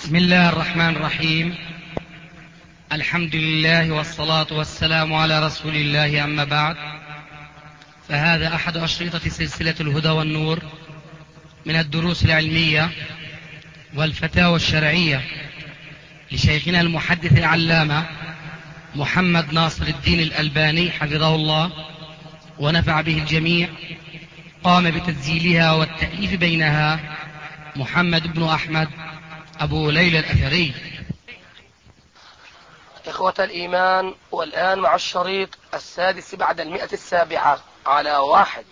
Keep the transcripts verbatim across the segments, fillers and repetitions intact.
بسم الله الرحمن الرحيم. الحمد لله والصلاة والسلام على رسول الله، أما بعد، فهذا أحد أشرطة سلسلة الهدى والنور من الدروس العلمية والفتاوى الشرعية لشيخنا المحدث العلامة محمد ناصر الدين الألباني حفظه الله ونفع به الجميع. قام بتسجيلها والتأليف بينها محمد بن أحمد أبو ليلى الأثري. إخوة الإيمان، والآن مع الشريط السادس بعد المئة السابعة على واحد.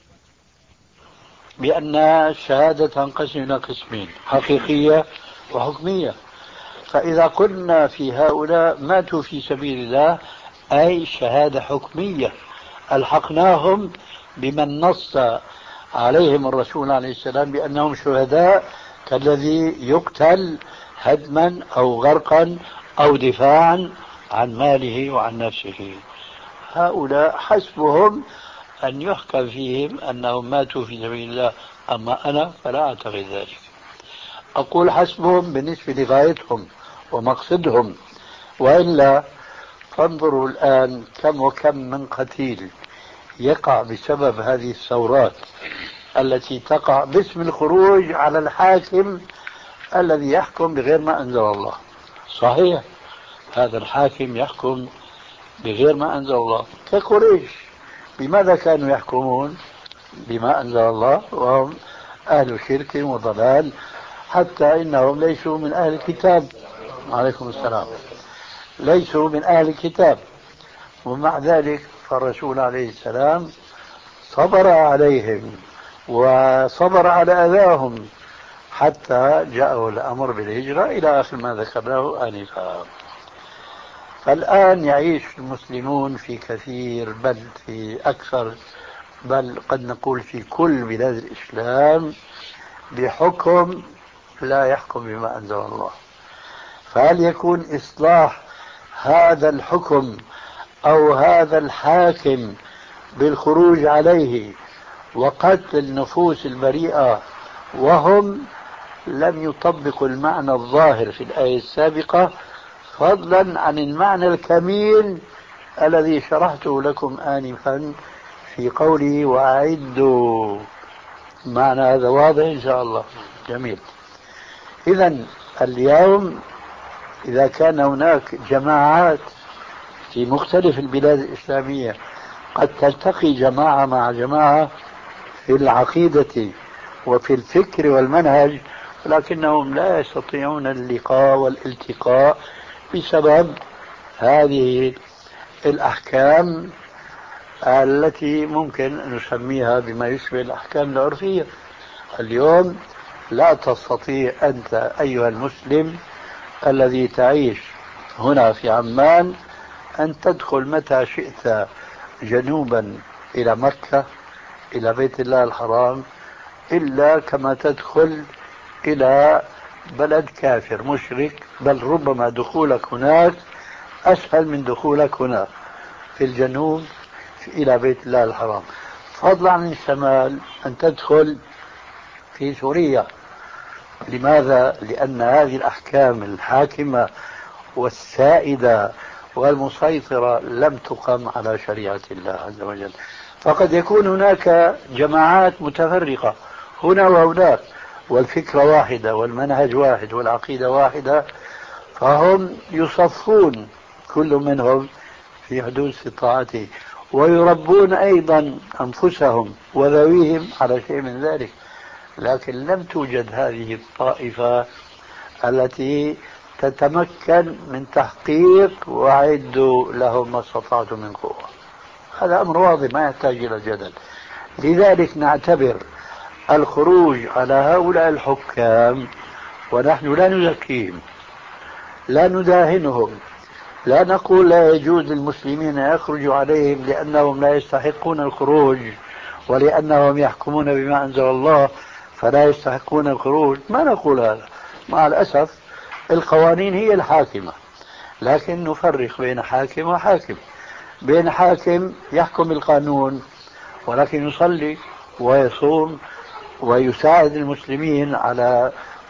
بأن الشهادة تنقسم إلى قسمين: حقيقية وحكمية. فإذا قلنا في هؤلاء ماتوا في سبيل الله أي شهادة حكمية، ألحقناهم بمن نص عليهم الرسول عليه السلام بأنهم شهداء، كالذي يقتل هدما أو غرقا أو دفاعا عن ماله وعن نفسه. هؤلاء حسبهم أن يحكم فيهم أنهم ماتوا في سبيل الله، أما أنا فلا أعتقد ذلك. أقول حسبهم بالنسبة لغايتهم ومقصدهم، وإلا فانظروا الآن كم وكم من قتيل يقع بسبب هذه الثورات التي تقع باسم الخروج على الحاكم الذي يحكم بغير ما أنزل الله. صحيح، هذا الحاكم يحكم بغير ما أنزل الله، كقريش. بماذا كانوا يحكمون؟ بما أنزل الله، وهم أهل شرك وضلال، حتى إنهم ليسوا من أهل الكتاب. عليكم السلام. ليسوا من أهل الكتاب، ومع ذلك فالرسول عليه السلام صبر عليهم وصبر على أذاهم حتى جاءه الأمر بالهجرة إلى آخر ما ذكرناه آنفا. فالآن يعيش المسلمون في كثير، بل في أكثر، بل قد نقول في كل بلاد الإسلام، بحكم لا يحكم بما أنزل الله. فهل يكون إصلاح هذا الحكم أو هذا الحاكم بالخروج عليه وقتل النفوس البريئة وهم لم يطبقوا المعنى الظاهر في الآية السابقة، فضلا عن المعنى الكميل الذي شرحته لكم آنفا في قوله وأعدوا؟ معنى هذا واضح إن شاء الله؟ جميل. إذن اليوم إذا كان هناك جماعات في مختلف البلاد الإسلامية قد تلتقي جماعة مع جماعة في العقيدة وفي الفكر والمنهج، ولكنهم لا يستطيعون اللقاء والالتقاء بسبب هذه الأحكام التي ممكن نسميها بما يشبه الأحكام العرفية. اليوم لا تستطيع أنت أيها المسلم الذي تعيش هنا في عمان أن تدخل متى شئت جنوبا إلى مكة إلى بيت الله الحرام إلا كما تدخل إلى بلد كافر مشرك، بل ربما دخولك هناك أسهل من دخولك هنا في الجنوب إلى بيت الله الحرام، فضلا عن الشمال أن تدخل في سوريا. لماذا؟ لأن هذه الأحكام الحاكمة والسائدة والمسيطرة لم تقم على شريعة الله عز وجل. فقد يكون هناك جماعات متفرقة هنا وهناك، والفكرة واحدة والمنهج واحد والعقيدة واحدة، فهم يصفون كل منهم في حدود استطاعته، ويربون أيضا أنفسهم وذويهم على شيء من ذلك. لكن لم توجد هذه الطائفة التي تتمكن من تحقيق وأعدوا لهم ما استطعتم من قوة. هذا أمر واضح ما يحتاج إلى جدل. لذلك نعتبر الخروج على هؤلاء الحكام، ونحن لا نزكيهم لا نداهنهم، لا نقول لا يجوز للمسلمين أن يخرجوا عليهم لأنهم لا يستحقون الخروج ولأنهم يحكمون بما أنزل الله فلا يستحقون الخروج، ما نقول هذا. مع الأسف القوانين هي الحاكمة، لكن نفرق بين حاكم وحاكم. بين حاكم يحكم القانون ولكن يصلي ويصوم ويساعد المسلمين على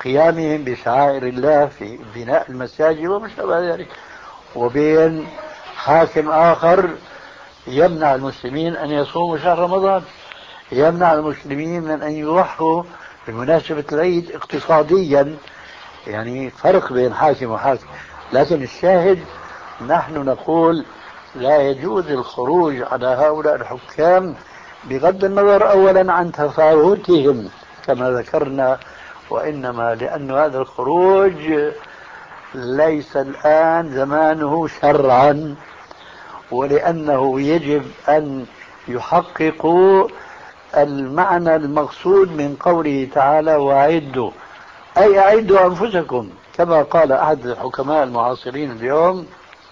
قيامهم بشعائر الله في بناء المساجد وما شابه ذلك، وبين حاكم آخر يمنع المسلمين أن يصوموا شهر رمضان، يمنع المسلمين من أن يضحوا بمناسبة العيد اقتصاديا. يعني فرق بين حاكم وحاكم. لكن الشاهد نحن نقول لا يجوز الخروج على هؤلاء الحكام بغض النظر أولا عن تفاوتهم كما ذكرنا، وإنما لأن هذا الخروج ليس الآن زمانه شرعا، ولأنه يجب أن يحققوا المعنى المقصود من قوله تعالى وأعدوا، أي أعدوا أنفسكم، كما قال أحد الحكماء المعاصرين اليوم: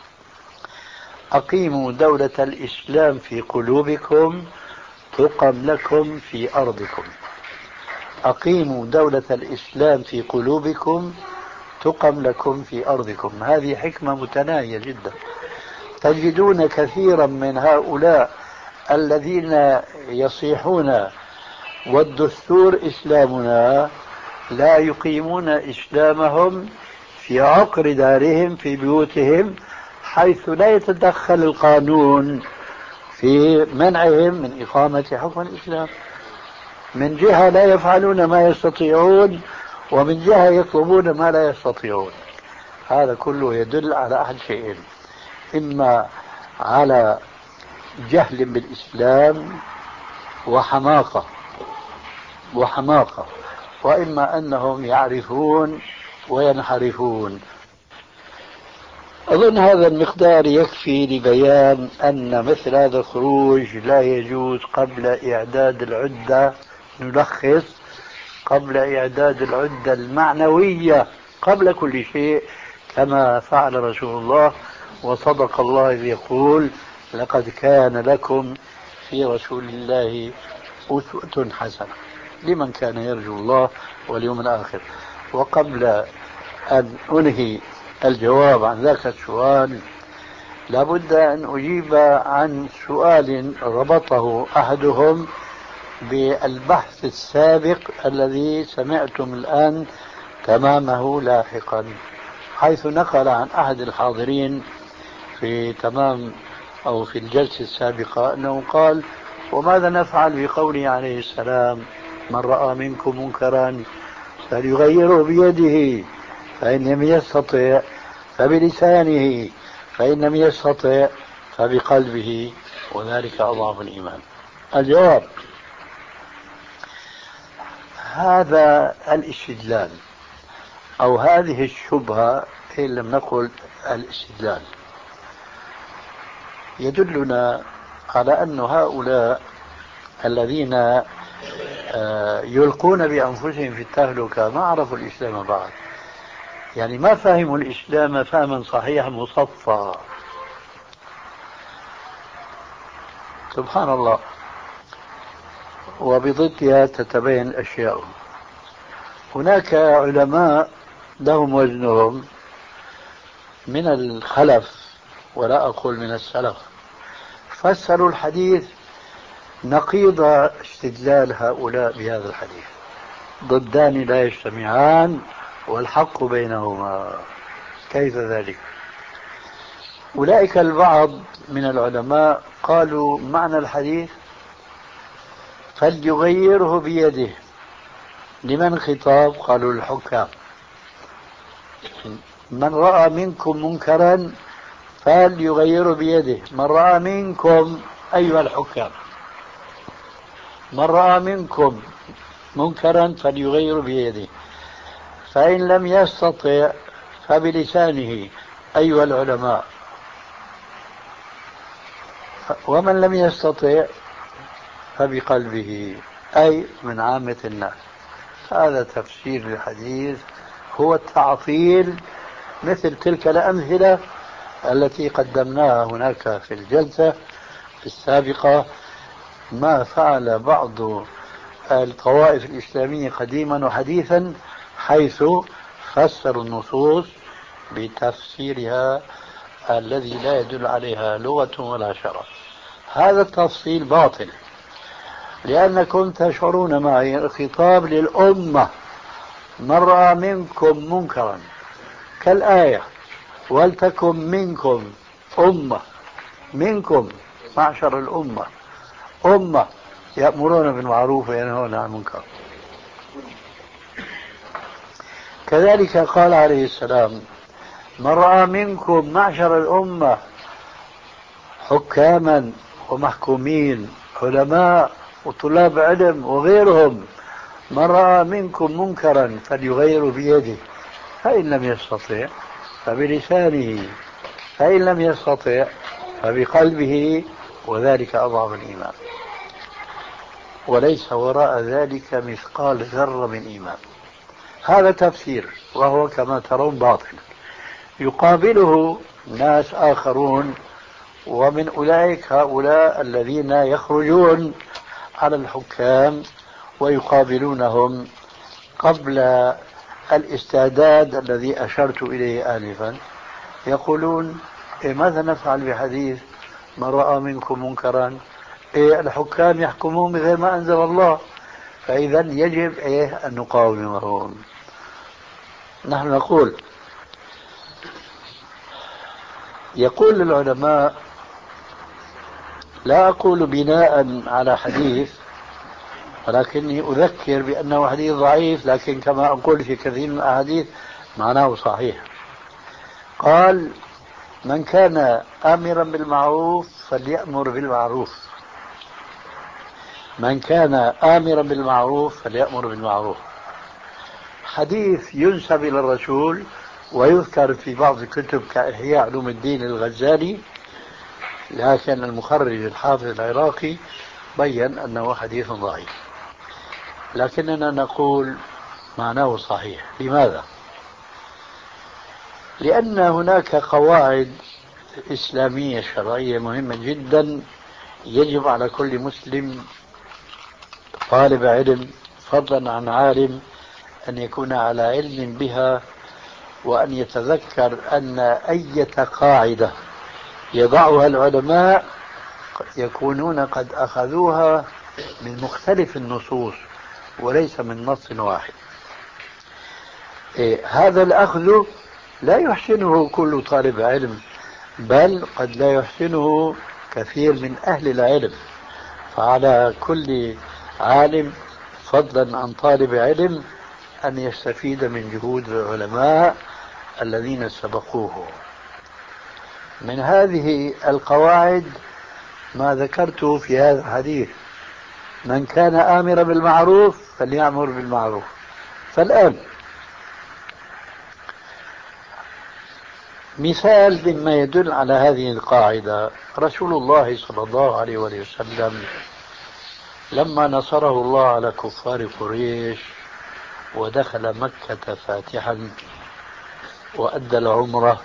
أقيموا دولة الإسلام في قلوبكم تقم لكم في أرضكم. أقيموا دولة الإسلام في قلوبكم تقم لكم في أرضكم. هذه حكمة متناهية جدا. تجدون كثيرا من هؤلاء الذين يصيحون والدستور إسلامنا لا يقيمون إسلامهم في عقر دارهم في بيوتهم، حيث لا يتدخل القانون في منعهم من إقامة حكم الإسلام. من جهة لا يفعلون ما يستطيعون، ومن جهة يطلبون ما لا يستطيعون. هذا كله يدل على أحد شيئين: إما على جهل بالإسلام وحماقة وحماقة وإما أنهم يعرفون وينحرفون. أظن هذا المقدار يكفي لبيان أن مثل هذا الخروج لا يجوز قبل إعداد العدة. نلخص: قبل إعداد العدة المعنوية قبل كل شيء، كما فعل رسول الله، وصدق الله إذ يقول: لقد كان لكم في رسول الله أسوة حسنة لمن كان يرجو الله واليوم الآخر. وقبل أن أنهي الجواب عن ذاك السؤال لابد أن أجيب عن سؤال ربطه أحدهم بالبحث السابق الذي سمعتم الآن تمامه لاحقا، حيث نقل عن أحد الحاضرين في تمام أو في الجلسة السابقة أنه قال: وماذا نفعل بقوله عليه السلام: من رأى منكم منكرا فليغيره بيده، فإن لم يستطع فبلسانه، فإن لم يستطع فبقلبه، وذلك أضعف الإيمان. الجواب: هذا الاستدلال أو هذه الشبهة، إن لم نقل الاستدلال، يدلنا على أن هؤلاء الذين يلقون بأنفسهم في التهلكة ما عرفوا الإسلام بعد، يعني ما فهموا الإسلام فهما صحيحا مصفى. سبحان الله. وبضدها تتبين الأشياء. هناك علماء لهم وزنهم من الخلف ولا أقول من السلف، فسروا الحديث نقيض استدلال هؤلاء بهذا الحديث: ضدان لا يجتمعان والحق بينهما. كيف ذلك؟ أولئك البعض من العلماء قالوا معنى الحديث فليغيره بيده. لمن خطاب؟ قالوا للحكام. من رأى منكم منكرا فليغيره بيده. من رأى منكم أيها الحكام، من رأى منكم منكرا فليغيره بيده، فإن لم يستطع فبلسانه أيها العلماء، ومن لم يستطع فبقلبه أي من عامة الناس. هذا تفسير الحديث، هو التعطيل مثل تلك الأمثلة التي قدمناها هناك في الجلسة السابقة، ما فعل بعض الطوائف الإسلامية قديما وحديثا، حيث فسروا النصوص بتفسيرها الذي لا يدل عليها لغة ولا شرع. هذا التفصيل باطل، لأنكم تشعرون معي الخطاب للأمة من رأى منكم منكرا كالآية ولتكن منكم أمة، منكم معشر الأمة أمة يأمرون بالمعروف وينهون عن المنكر. كذلك قال عليه السلام من رأى منكم معشر الأمة حكاما ومحكومين علماء وطلاب علم وغيرهم، من رأى منكم منكرا فليغير بيده، فإن لم يستطع فبلسانه، فإن لم يستطع فبقلبه، وذلك أضعف الإيمان. وليس وراء ذلك مثقال ذرة من إيمان. هذا تفسير وهو كما ترون باطل. يقابله ناس آخرون، ومن أولئك هؤلاء الذين يخرجون على الحكام ويقابلونهم قبل الاستعداد الذي أشرت إليه آنفا، يقولون إيه ماذا نفعل بحديث من رأى منكم منكرا؟ إيه الحكام يحكمون بغير ما أنزل الله، فإذا يجب إيه أن نقاومهم. نحن نقول يقول العلماء، لا أقول بناء على حديث ولكني أذكر بأنه حديث ضعيف، لكن كما أقول في كثير من الأحاديث معناه صحيح. قال من كان آمرا بالمعروف فليأمر بالمعروف، من كان آمرا بالمعروف فليأمر بالمعروف. حديث ينسب إلى الرسول ويذكر في بعض الكتب كإحياء علوم الدين الغزالي، لكن المخرج الحافظ العراقي بيّن أنه حديث ضعيف، لكننا نقول معناه صحيح. لماذا؟ لأن هناك قواعد إسلامية شرعية مهمة جدا يجب على كل مسلم طالب علم فضلا عن عالم أن يكون على علم بها، وأن يتذكر أن أي قاعدة يضعها العلماء يكونون قد أخذوها من مختلف النصوص وليس من نص واحد. إيه هذا الأخذ لا يحسنه كل طالب علم، بل قد لا يحسنه كثير من أهل العلم، فعلى كل عالم فضلا عن طالب علم أن يستفيد من جهود العلماء الذين سبقوه. من هذه القواعد ما ذكرته في هذا الحديث، من كان آمرا بالمعروف فليأمر بالمعروف. فالآن مثال مما يدل على هذه القاعدة، رسول الله صلى الله عليه وسلم لما نصره الله على كفار قريش ودخل مكة فاتحا وأدى العمرة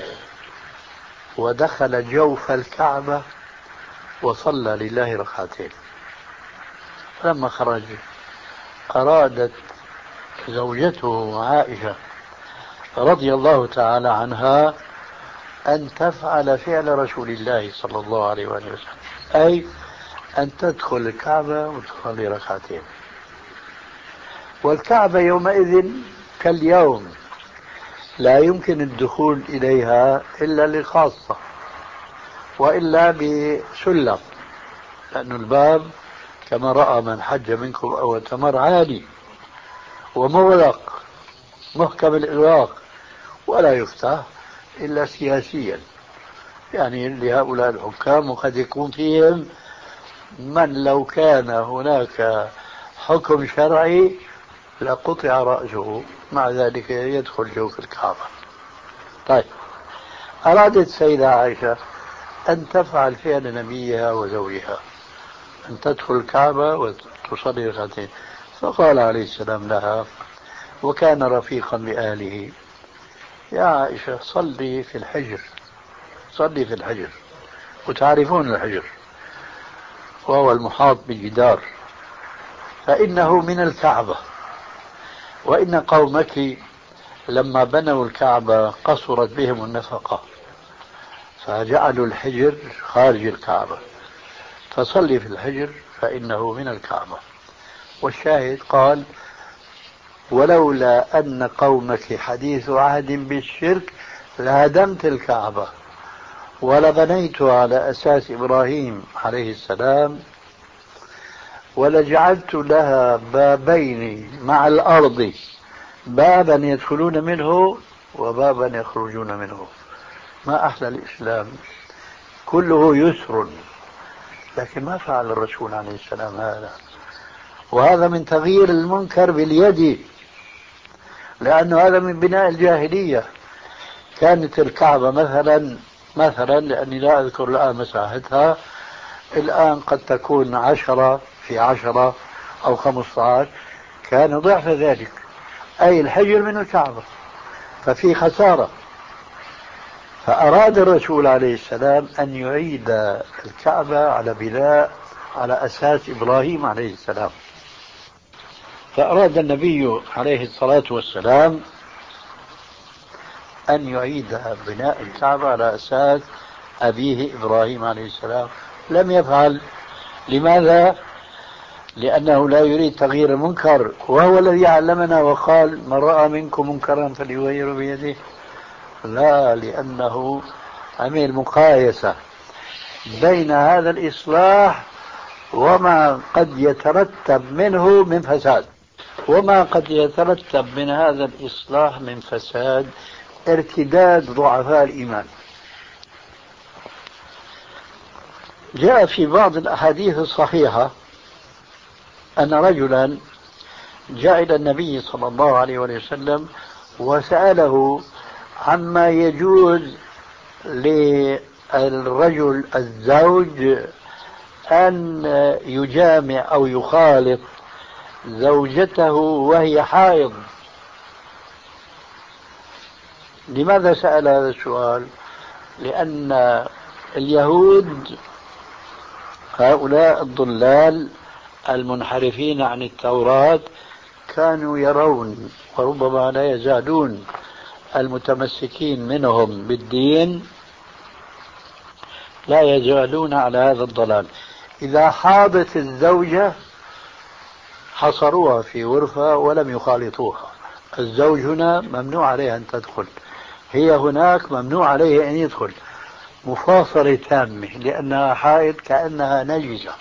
ودخل جوف الكعبة وصلى لله ركعتين، لما خرج أرادت زوجته عائشة رضي الله تعالى عنها أن تفعل فعل رسول الله صلى الله عليه وسلم، أي أن تدخل الكعبة وتصلي ركعتين. والكعبة يومئذ كاليوم لا يمكن الدخول إليها إلا للخاصة وإلا بسلم، لأن الباب كما رأى من حج منكم أو اعتمر عالي ومغلق محكم الإغلاق ولا يفتح إلا سياسيا، يعني لهؤلاء الحكام، وقد يكون فيهم من لو كان هناك حكم شرعي لقطع رأسه، مع ذلك يدخل جوف الكعبة. طيب، أرادت سيدة عائشة أن تفعل فعل نبيها وزوجها، أن تدخل الكعبة وتصلي ركعتين، فقال عليه السلام لها وكان رفيقا بأهله: يا عائشة صلي في الحجر، صلي في الحجر، وتعرفون الحجر وهو المحاط بالجدار، فإنه من الكعبة، وإن قومك لما بنوا الكعبة قصرت بهم النفقة فجعلوا الحجر خارج الكعبة، فصلي في الحجر فإنه من الكعبة. والشاهد قال ولولا أن قومك حديث عهد بالشرك لهدمت الكعبة ولبنيتها على أساس إبراهيم عليه السلام ولجعلت لها بابين مع الأرض، بابا يدخلون منه وبابا يخرجون منه. ما أحلى الإسلام، كله يسر. لكن ما فعل الرسول عليه السلام هذا، وهذا من تغيير المنكر باليد، لأنه هذا من بناء الجاهلية. كانت الكعبة مثلا مثلا لأني لا أذكر الآن مساحتها، الآن قد تكون عشرة في عشرة أو خمسة عشر، كان ضعف ذلك، أي الحجر من الكعبة، ففي خسارة. فأراد الرسول عليه السلام أن يعيد الكعبة على بناء على أساس إبراهيم عليه السلام. فأراد النبي عليه الصلاة والسلام أن يعيد بناء الكعبة على أساس أبيه إبراهيم عليه السلام. لم يفعل. لماذا؟ لأنه لا يريد تغيير المنكر، وهو الذي علمنا وقال من رأى منكم منكرا فليغيره بيده. لا، لأنه عمل مقايسة بين هذا الإصلاح وما قد يترتب منه من فساد، وما قد يترتب من هذا الإصلاح من فساد ارتداد ضعفاء الإيمان. جاء في بعض الأحاديث الصحيحة أن رجلا جاء إلى النبي صلى الله عليه وسلم وسأله عما يجوز للرجل الزوج أن يجامع أو يخالط زوجته وهي حائض. لماذا سأل هذا السؤال؟ لأن اليهود هؤلاء الضلال المنحرفين عن التوراة كانوا يرون، وربما لا يزالون المتمسكين منهم بالدين لا يزالون على هذا الضلال. إذا حاضت الزوجة حصروها في غرفة ولم يخالطوها. الزوج هنا ممنوع عليه أن تدخل، هي هناك ممنوع عليه أن يدخل، مفاصلة تامة، لأنها حائض كأنها نجسة.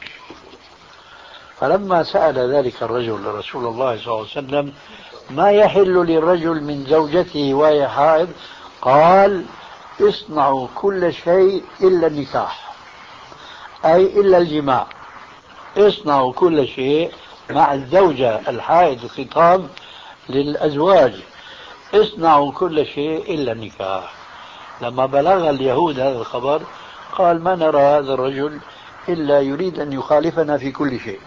فلما سأل ذلك الرجل لرسول الله صلى الله عليه وسلم ما يحل للرجل من زوجته وهي حائض، قال اصنعوا كل شيء إلا النكاح، أي إلا الجماع. اصنعوا كل شيء مع الزوجة الحائض، خطاب للأزواج، اصنعوا كل شيء إلا النكاح. لما بلغ اليهود هذا الخبر قال ما نرى هذا الرجل إلا يريد أن يخالفنا في كل شيء،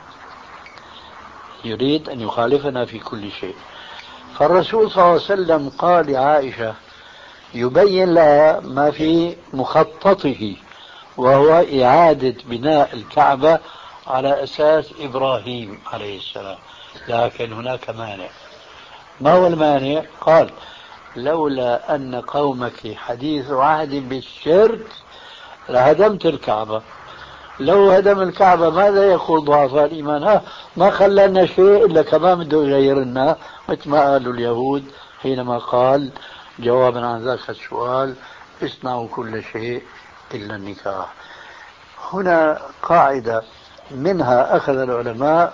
يريد أن يخالفنا في كل شيء. فالرسول صلى الله عليه وسلم قال لعائشة يبين لها ما في مخططه، وهو إعادة بناء الكعبة على أساس إبراهيم عليه السلام. لكن هناك مانع. ما هو المانع؟ قال لولا أن قومك حديث عهد بالشرك لهدمت الكعبة. لو هدم الكعبة ماذا يقول ضعفاء الإيمان؟ ها ما خلنا شيء إلا كمان بده يغيرنا، مثل ما قالوا اليهود حينما قال جوابا عن ذاك السؤال اصنعوا كل شيء إلا النكاح. هنا قاعدة منها أخذ العلماء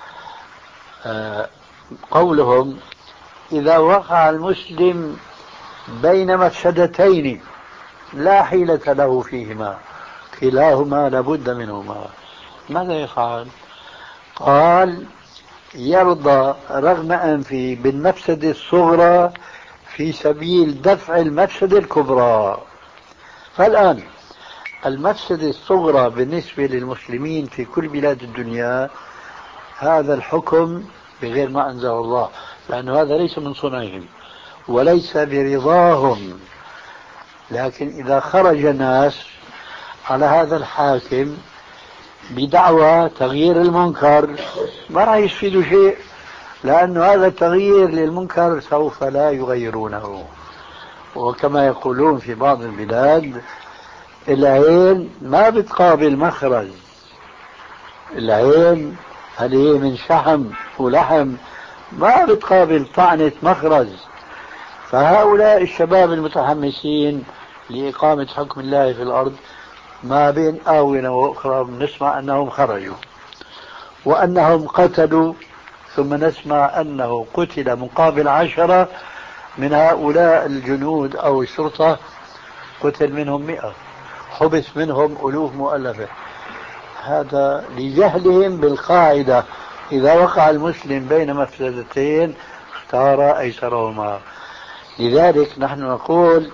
قولهم إذا وقع المسلم بين مفسدتين لا حيلة له فيهما كلاهما لابد منهما، ماذا يفعل؟ قال يرضى رغم أنفه بالمفسدة الصغرى في سبيل دفع المفسدة الكبرى. فالآن المفسدة الصغرى بالنسبة للمسلمين في كل بلاد الدنيا هذا الحكم بغير ما أنزل الله، لأن هذا ليس من صنعهم وليس برضاهم. لكن إذا خرج ناس على هذا الحاكم بدعوى تغيير المنكر ما راح يفيدوا شيء، لأن هذا التغيير للمنكر سوف لا يغيرونه. وكما يقولون في بعض البلاد العين ما بتقابل مخرج، العين هذه من شحم ولحم ما بتقابل طعنة مخرج. فهؤلاء الشباب المتحمسين لإقامة حكم الله في الأرض ما بين آونة وأخرى نسمع أنهم خرجوا وأنهم قتلوا، ثم نسمع أنه قتل مقابل عشرة من هؤلاء الجنود أو الشرطة، قتل منهم مئة، حبس منهم ألوف مؤلفة. هذا لجهلهم بالقاعدة، إذا وقع المسلم بين مفسدتين اختار أيسرهما. لذلك نحن نقول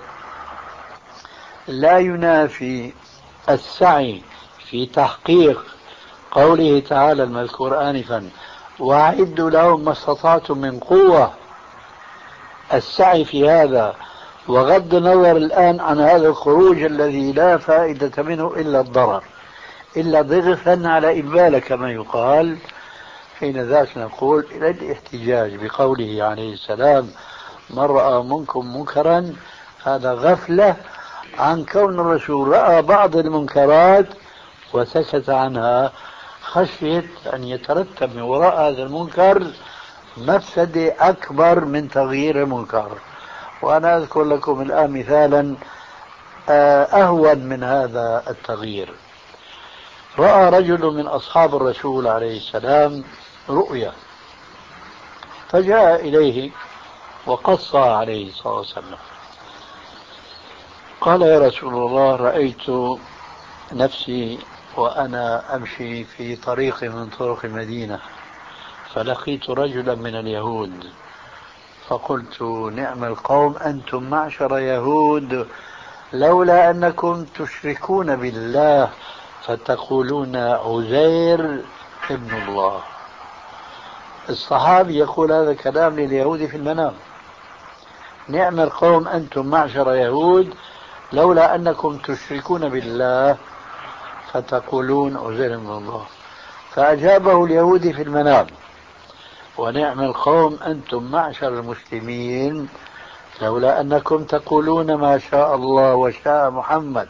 لا ينافي السعي في تحقيق قوله تعالى المذكور آنفا وأعدوا لهم ما استطعتم من قوة، السعي في هذا وغض النظر الآن عن هذا الخروج الذي لا فائدة منه إلا الضرر، إلا ضغثا على إبالة كما يقال. حين ذاك نقول إلى الاحتجاج بقوله عليه السلام من رأى منكم منكرا، هذا غفلة عن كون الرسول رأى بعض المنكرات وسكت عنها خشية أن يترتب من وراء هذا المنكر مفسدة أكبر من تغيير المنكر. وأنا أذكر لكم الآن مثالا أهون من هذا التغيير. رأى رجل من أصحاب الرسول عليه السلام رؤيا، فجاء إليه وقص عليه صلى الله عليه وسلم، قال يا رسول الله رأيت نفسي وأنا أمشي في طريق من طرق المدينة فلقيت رجلا من اليهود فقلت نعم القوم أنتم معشر يهود لولا أنكم تشركون بالله فتقولون عزير ابن الله. الصحابي يقول هذا كلام لليهود في المنام، نعم القوم أنتم معشر يهود لولا أنكم تشركون بالله فتقولون عزير ابن الله. فأجابه اليهودي في المنام ونعم القوم أنتم معشر المسلمين لولا أنكم تقولون ما شاء الله وشاء محمد.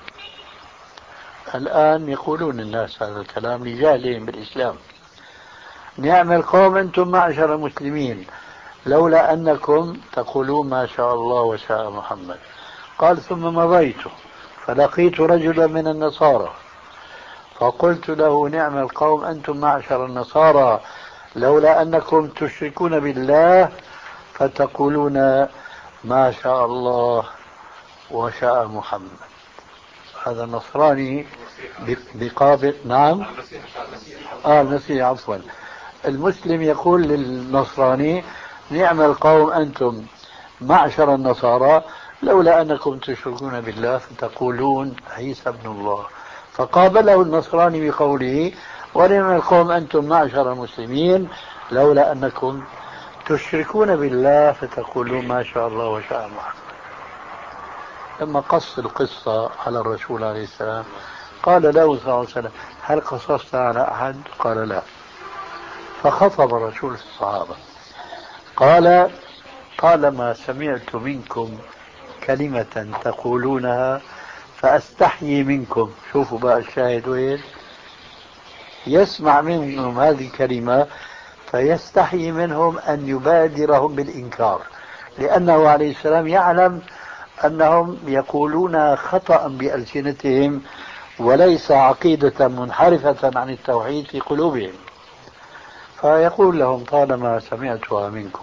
الآن يقولون الناس هذا الكلام لجهلهم بالإسلام. نعم القوم أنتم معشر المسلمين لولا أنكم تقولون ما شاء الله وشاء محمد. قال ثم مضيت فلقيت رجلا من النصارى فقلت له نعم القوم أنتم معشر النصارى لولا أنكم تشركون بالله فتقولون ما شاء الله وشاء محمد. هذا النصراني بقابل نعم آه المسيح عفوا. المسلم يقول للنصراني نعم القوم أنتم معشر النصارى لولا أنكم تشركون بالله فتقولون عيسى ابن الله. فقابله النصراني بقوله ونعم القوم أنتم معشر المسلمين لولا أنكم تشركون بالله فتقولون ما شاء الله وشاء محمد. لما قص القصة على الرسول عليه السلام قال له صلى الله عليه وسلم هل قصصت على أحد؟ قال لا. فخطب الرسول الصحابة قال طالما سمعت منكم كلمة تقولونها فأستحيي منكم. شوفوا بقى الشاهد وين، يسمع منهم هذه الكلمة فيستحيي منهم أن يبادرهم بالإنكار، لأنه عليه السلام يعلم أنهم يقولون خطأ بألسنتهم وليس عقيدة منحرفة عن التوحيد في قلوبهم. فيقول لهم طالما سمعتها منكم،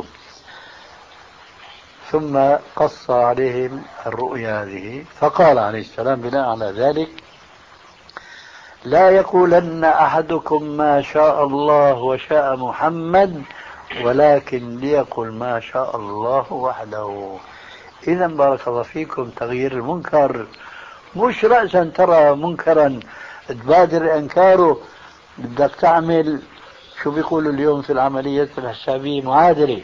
ثم قص عليهم الرؤيا هذه. فقال عليه السلام بناء على ذلك لا يقولن أحدكم ما شاء الله وشاء محمد ولكن ليقل ما شاء الله وحده. إذا بارك الله فيكم تغيير المنكر مش رأسا ترى منكرا تبادر إنكاره، بدك تعمل شو بيقولوا اليوم في العمليات الحسابية معادلة،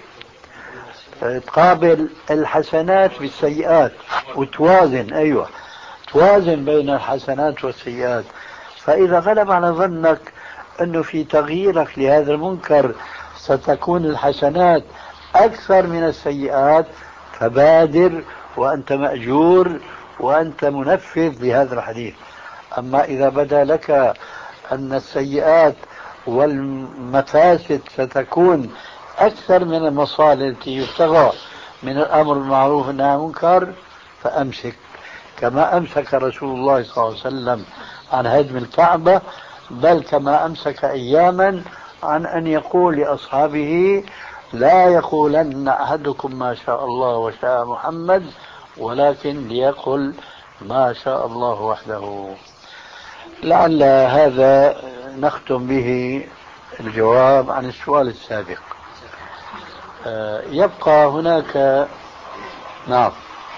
تقابل الحسنات بالسيئات وتوازن. أيوة توازن بين الحسنات والسيئات. فإذا غلب على ظنك أنه في تغييرك لهذا المنكر ستكون الحسنات أكثر من السيئات فبادر وأنت مأجور وأنت منفذ لهذا الحديث. أما إذا بدا لك أن السيئات والمفاسد ستكون أكثر من المصالح التي يبتغى من الأمر بالمعروف والنهي عن المنكر فأمسك، كما أمسك رسول الله صلى الله عليه وسلم عن هدم الكعبة، بل كما أمسك أياما عن أن يقول لأصحابه لا يقولن أحدكم ما شاء الله وشاء محمد، ولكن ليقل ما شاء الله وحده. لعل هذا نختم به الجواب عن السؤال السابق. يبقى هناك، نعم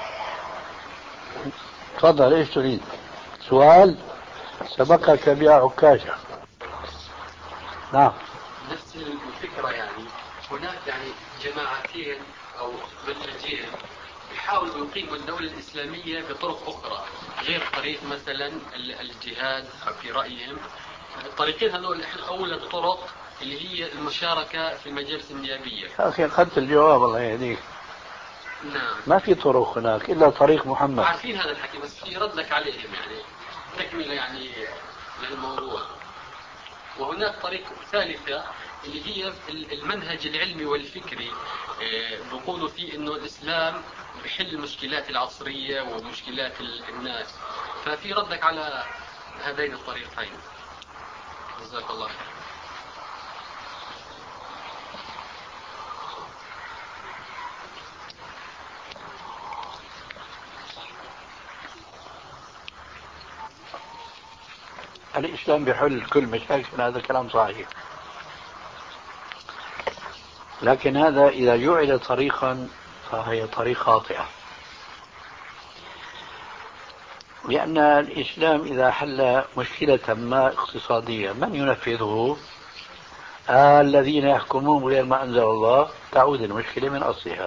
تفضل، ايش تريد؟ سؤال سبقك بها عكاشة. نعم. نفس الفكرة، يعني هناك يعني جماعتين أو منهجين يحاولوا يقيموا الدولة الإسلامية بطرق أخرى غير طريق مثلا الجهاد في رأيهم. الطريقين هذول أول الطرق اللي هي المشاركة في المجالس النيابية. أخي أخذت الجواب الله يهديك. نعم. ما في طرق هناك إلا طريق محمد. عارفين هذا الحكي، بس في ردك عليهم يعني تكملة يعني للموضوع. وهناك طريقة ثالثة اللي هي المنهج العلمي والفكري، بيقولوا فيه انه الاسلام بيحل المشكلات العصرية ومشكلات الناس. ففي ردك على هذين الطريقين. جزاك الله خير. الإسلام بيحل كل مشاكل، هذا كلام صحيح، لكن هذا إذا جعل طريقا فهي طريق خاطئة، لأن الإسلام إذا حل مشكلة ما اقتصادية من ينفذه؟ آه الذين يحكمون غير ما أنزل الله، تعود المشكلة من أصلها.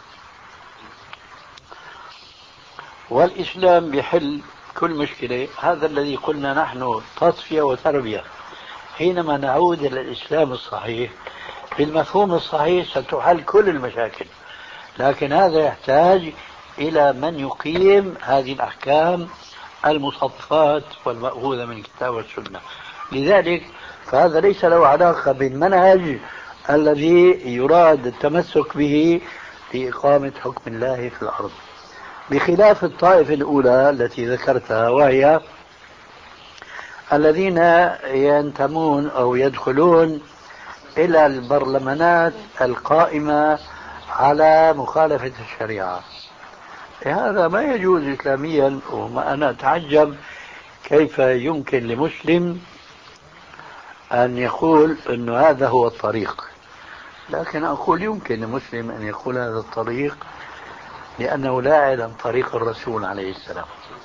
والإسلام بيحل كل مشكلة، هذا الذي قلنا نحن تصفية وتربية. حينما نعود إلى الإسلام الصحيح بالمفهوم الصحيح ستحل كل المشاكل، لكن هذا يحتاج إلى من يقيم هذه الأحكام المصفات والمأخوذة من الكتاب والسنة. لذلك فهذا ليس له علاقة بالمنهج الذي يراد التمسك به لإقامة حكم الله في الأرض، بخلاف الطائفة الأولى التي ذكرتها، وهي الذين ينتمون أو يدخلون إلى البرلمانات القائمة على مخالفة الشريعة. هذا ما يجوز إسلاميا، وما أنا أتعجب كيف يمكن لمسلم أن يقول أن هذا هو الطريق، لكن أقول يمكن لمسلم أن يقول هذا الطريق لأنه لا يعلم طريق الرسول عليه السلام.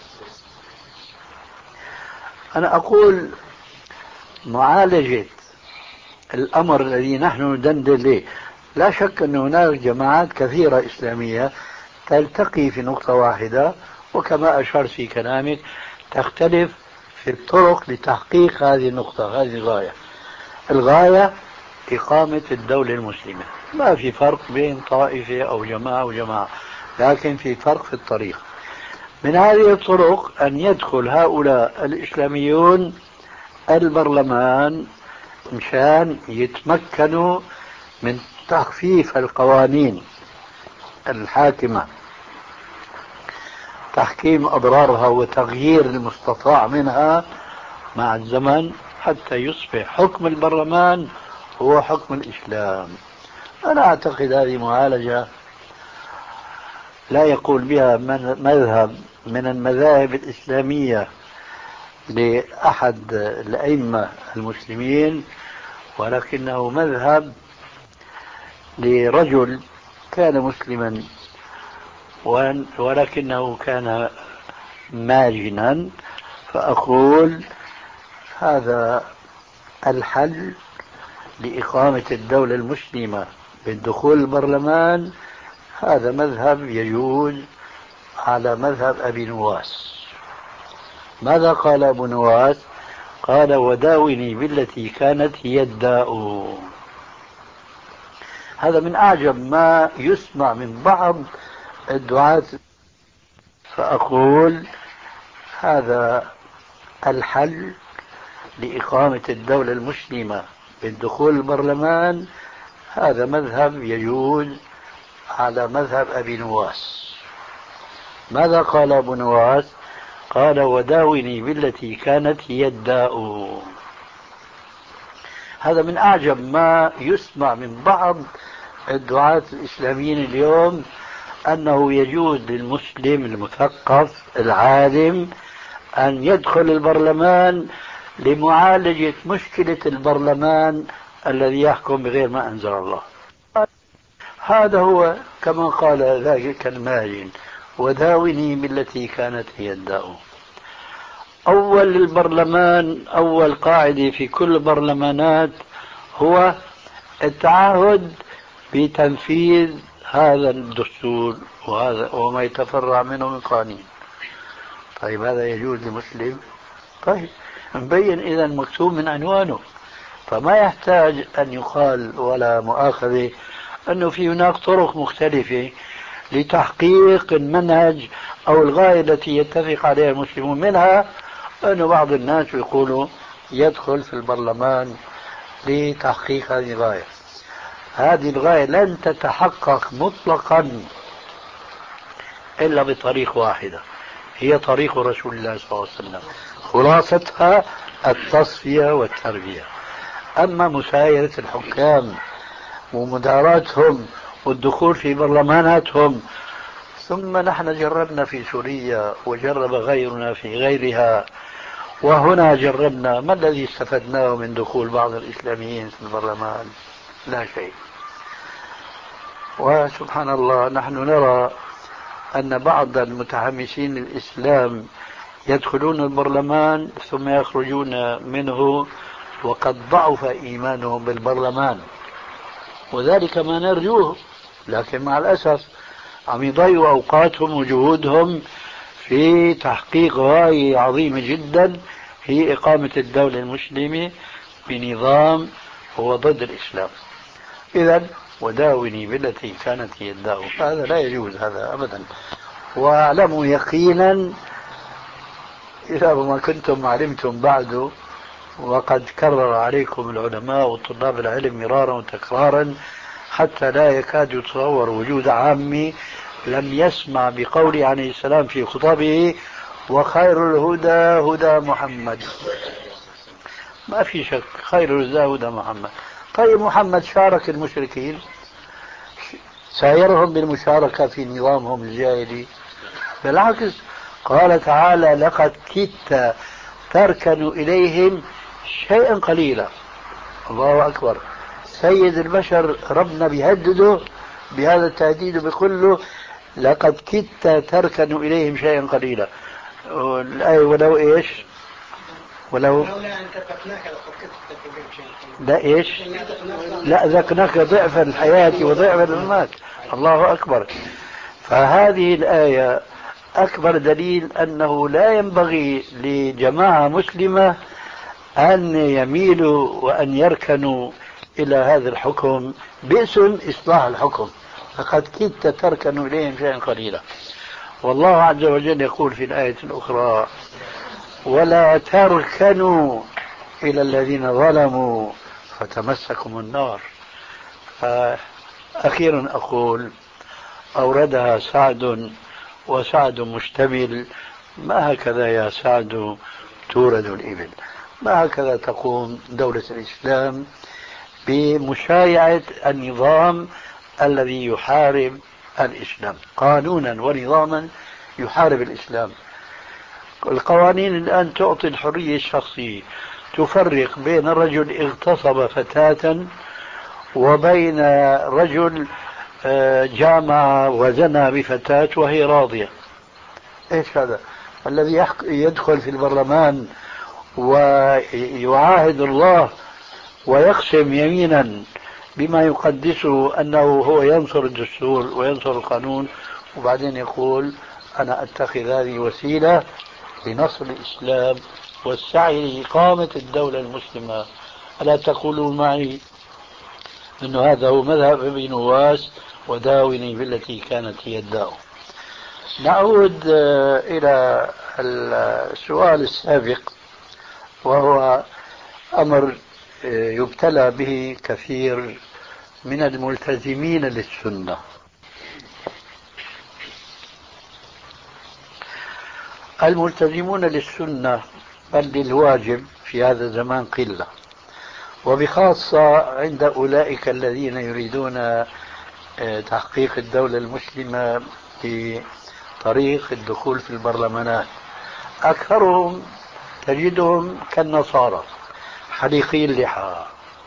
أنا أقول معالجة الأمر الذي نحن ندندن له، لا شك أن هناك جماعات كثيرة إسلامية تلتقي في نقطة واحدة، وكما أشرت في كلامك تختلف في الطرق لتحقيق هذه النقطة، هذه الغاية. الغاية إقامة الدولة المسلمة، ما في فرق بين طائفة أو جماعة وجماعة، لكن في فرق في الطريق. من هذه الطرق أن يدخل هؤلاء الإسلاميون البرلمان مشان يتمكنوا من تخفيف القوانين الحاكمة، تحكيم أضرارها وتغيير المستطاع منها مع الزمن، حتى يصبح حكم البرلمان هو حكم الإسلام. أنا أعتقد هذه معالجة لا يقول بها من مذهب من المذاهب الإسلامية لأحد الأئمة المسلمين، ولكنه مذهب لرجل كان مسلما ولكنه كان ماجنا. فأقول هذا الحل لإقامة الدولة المسلمة بالدخول البرلمان، هذا مذهب يجوز على مذهب أبي نواس. ماذا قال أبو نواس؟ قال وداوني بالتي كانت هي الداء. هذا من أعجب ما يسمع من بعض الدعاة. فأقول هذا الحل لإقامة الدولة المسلمة بالدخول البرلمان، هذا مذهب يجوز على مذهب أبي نواس. ماذا قال أبو نواس؟ قال وداوني بالتي كانت هي الداء. هذا من أعجب ما يسمع من بعض الدعاة الإسلاميين اليوم، أنه يجوز للمسلم المثقف العالم أن يدخل البرلمان لمعالجة مشكلة البرلمان الذي يحكم بغير ما أنزل الله. هذا هو كما قال ذلك الماجن وداوني بالتي كانت هي الداء. أول البرلمان، أول قاعدة في كل البرلمانات هو التعهد بتنفيذ هذا الدستور وهذا وما يتفرع منه من قوانين. طيب هذا يجوز لمسلم؟ طيب مبين إذا مكتوب من عنوانه، فما يحتاج أن يقال ولا مؤاخذة أنه في هناك طرق مختلفة لتحقيق المنهج أو الغاية التي يتفق عليها المسلمون. منها أن بعض الناس يقولوا يدخل في البرلمان لتحقيق هذه الغاية. هذه الغاية لن تتحقق مطلقا إلا بطريق واحدة، هي طريق رسول الله صلى الله عليه وسلم، خلاصتها التصفية والتربية. أما مسايرة الحكام ومداراتهم والدخول في برلماناتهم، ثم نحن جربنا في سوريا وجرب غيرنا في غيرها، وهنا جربنا، ما الذي استفدناه من دخول بعض الإسلاميين في البرلمان؟ لا شيء. وسبحان الله نحن نرى أن بعض المتحمسين للإسلام يدخلون البرلمان ثم يخرجون منه وقد ضعف إيمانهم بالبرلمان، وذلك ما نرجوه، لكن مع الأسف عم يضيعوا أوقاتهم وجهودهم في تحقيق غاية عظيمة جدا هي إقامة الدولة المسلمة بنظام هو ضد الإسلام. إذن وداوني بالتي كانت هي الداء، هذا لا يجوز هذا أبدا. واعلموا يقينا إذا ما كنتم علمتم بعد، وقد كرر عليكم العلماء وطلاب العلم مرارا وتكرارا حتى لا يكاد يتصور وجود عامي لم يسمع بقول عليه السلام في خطبه وخير الهدى هدى محمد. ما في شك خير الهدى هدى محمد. طيب محمد شارك المشركين، سايرهم بالمشاركة في نظامهم الجاهلي؟ بالعكس قال تعالى لقد كدت تركن إليهم شيئا قليلا. الله أكبر. سيد البشر ربنا بيهدده بهذا التهديد وبيقول له لقد كدت تركن إليهم شيئا قليلا. الآية ولو إيش ولو لا إيش لا ذقناك ضعف الحياة وضعف الممات. الله أكبر. فهذه الآية أكبر دليل أنه لا ينبغي لجماعة مسلمة أن يميلوا وأن يركنوا إلى هذا الحكم باسم إصلاح الحكم. فقد كدت تركنوا إليهم شيئا قليلا. والله عز وجل يقول في الآية الأخرى ولا تركنوا إلى الذين ظلموا فتمسكم النار. أخيرا أقول أوردها سعد وسعد مشتمل. ما هكذا يا سعد تورد الإبل، ما هكذا تقوم دولة الإسلام بمشايعة النظام الذي يحارب الإسلام قانونا ونظاما يحارب الإسلام. القوانين الآن تعطي الحرية الشخصية، تفرق بين رجل اغتصب فتاة وبين رجل جامع وزنى بفتاة وهي راضية. ايش هذا؟ الذي يدخل في البرلمان ويعاهد الله ويقسم يمينا بما يقدسه أنه هو ينصر الدستور وينصر القانون، وبعدين يقول أنا أتخذ هذه وسيلة لنصر الإسلام والسعي لإقامة الدولة المسلمة. ألا تقولوا معي أن هذا هو مذهب ابن نواس وداوني بالتي كانت هي الداء. نعود إلى السؤال السابق، وهو أمر يبتلى به كثير من الملتزمين للسنة. الملتزمون للسنة بل للواجب في هذا الزمان قلة، وبخاصة عند أولئك الذين يريدون تحقيق الدولة المسلمة بطريق الدخول في البرلمانات. أكثرهم تجدهم كالنصارى حليقي اللحى،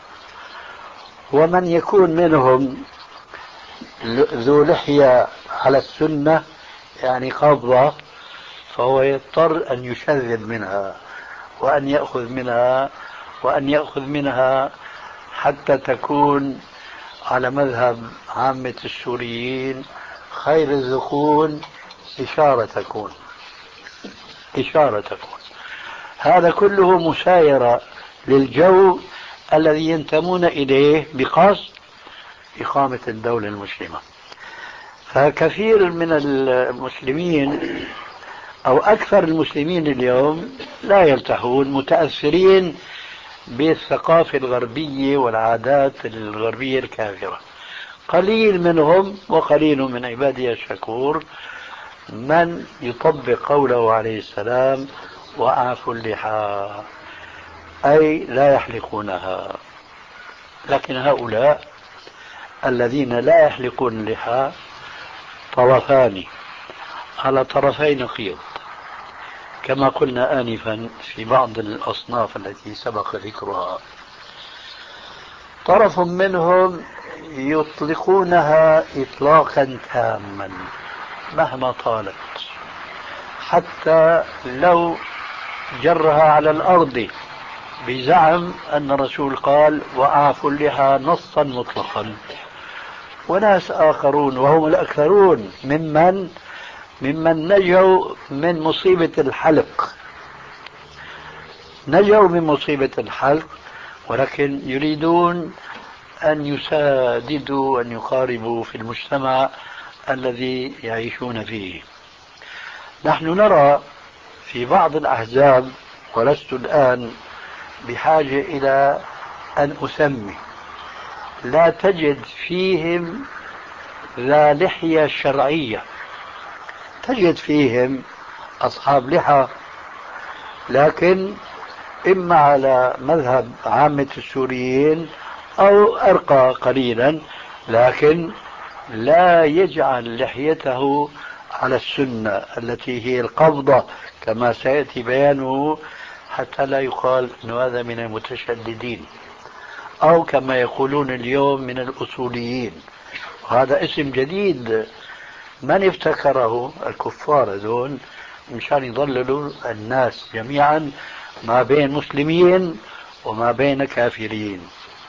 ومن يكون منهم ذو لحية على السنة يعني قبضة فهو يضطر أن يشذب منها وأن يأخذ منها وأن يأخذ منها حتى تكون على مذهب عامة السوريين خير الذقون إشارة تكون إشارة تكون. هذا كله مسايرة للجو الذي ينتمون إليه بقصد إقامة الدولة المسلمة. فكثير من المسلمين أو أكثر المسلمين اليوم لا يلتحون، متأثرين بالثقافة الغربية والعادات الغربية الكافرة. قليل منهم وقليل من عبادي الشكور من يطبق قوله عليه السلام وأعفوا اللحى، أي لا يحلقونها. لكن هؤلاء الذين لا يحلقون اللحى طرفان على طرفي نقيض، كما قلنا آنفا في بعض الأصناف التي سبق ذكرها. طرف منهم يطلقونها إطلاقا تاما مهما طالت، حتى لو جرها على الأرض بزعم أن الرسول قال وأعفوا اللحى نصا مطلقا. وناس آخرون وهم الأكثرون ممن ممن نجوا من مصيبة الحلق نجوا من مصيبة الحلق ولكن يريدون أن يساددوا أن يقاربوا في المجتمع الذي يعيشون فيه. نحن نرى في بعض الأحزاب، ولست الآن بحاجة إلى أن أسمي، لا تجد فيهم ذا لحية شرعية، تجد فيهم أصحاب لحى لكن إما على مذهب عامة السوريين أو أرقى قليلا، لكن لا يجعل لحيته على السنة التي هي القبضة كما سيأتي بيانه، حتى لا يقال أن هذا من المتشددين أو كما يقولون اليوم من الأصوليين. وهذا اسم جديد من ابتكره؟ الكفار ذون مشان يضللوا الناس جميعا ما بين مسلمين وما بين كافرين.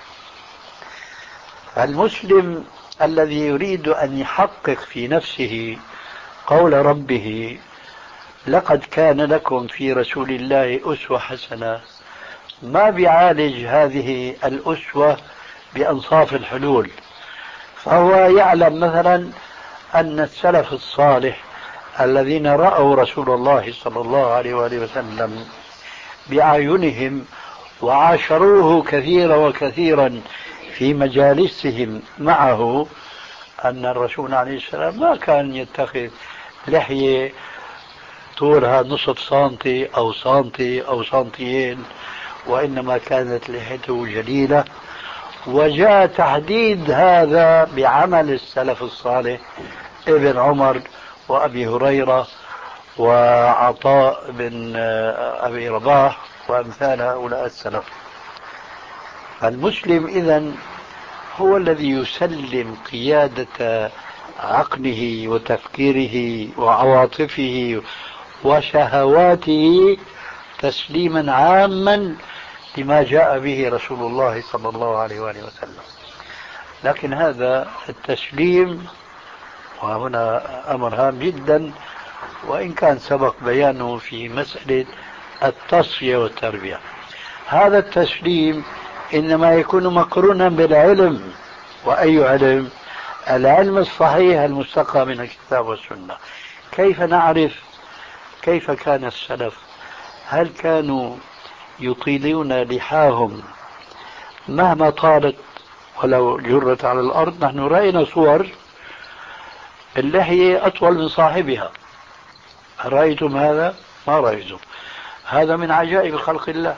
المسلم الذي يريد أن يحقق في نفسه قول ربه لقد كان لكم في رسول الله أسوة حسنة، ما بيعالج هذه الأسوة بأنصاف الحلول. فهو يعلم مثلا أن السلف الصالح الذين رأوا رسول الله صلى الله عليه وآله وسلم بأعينهم وعاشروه كثيرا وكثيرا في مجالسهم معه، أن الرسول عليه السلام ما كان يتخذ لحية طولها نصف سنتي أو سنتي أو سنتيين، وإنما كانت لحيته جليلة. وجاء تحديد هذا بعمل السلف الصالح ابن عمر وأبي هريرة وعطاء بن أبي رباح وأمثال هؤلاء السلف. المسلم إذن هو الذي يسلم قيادة عقله وتفكيره وعواطفه وشهواته تسليما عاما لما جاء به رسول الله صلى الله عليه وآله وسلم. لكن هذا التسليم وهنا أمر هام جدا، وإن كان سبق بيانه في مسألة التصفية والتربية. هذا التسليم إنما يكون مقرونا بالعلم. وأي علم؟ العلم الصحيح المستقى من الكتاب والسنة. كيف نعرف كيف كان السلف؟ هل كانوا يطيلون لحاهم مهما طالت ولو جرت على الأرض. نحن رأينا صور اللحية أطول من صاحبها، رأيتم هذا؟ ما رأيتم. هذا من عجائب خلق الله،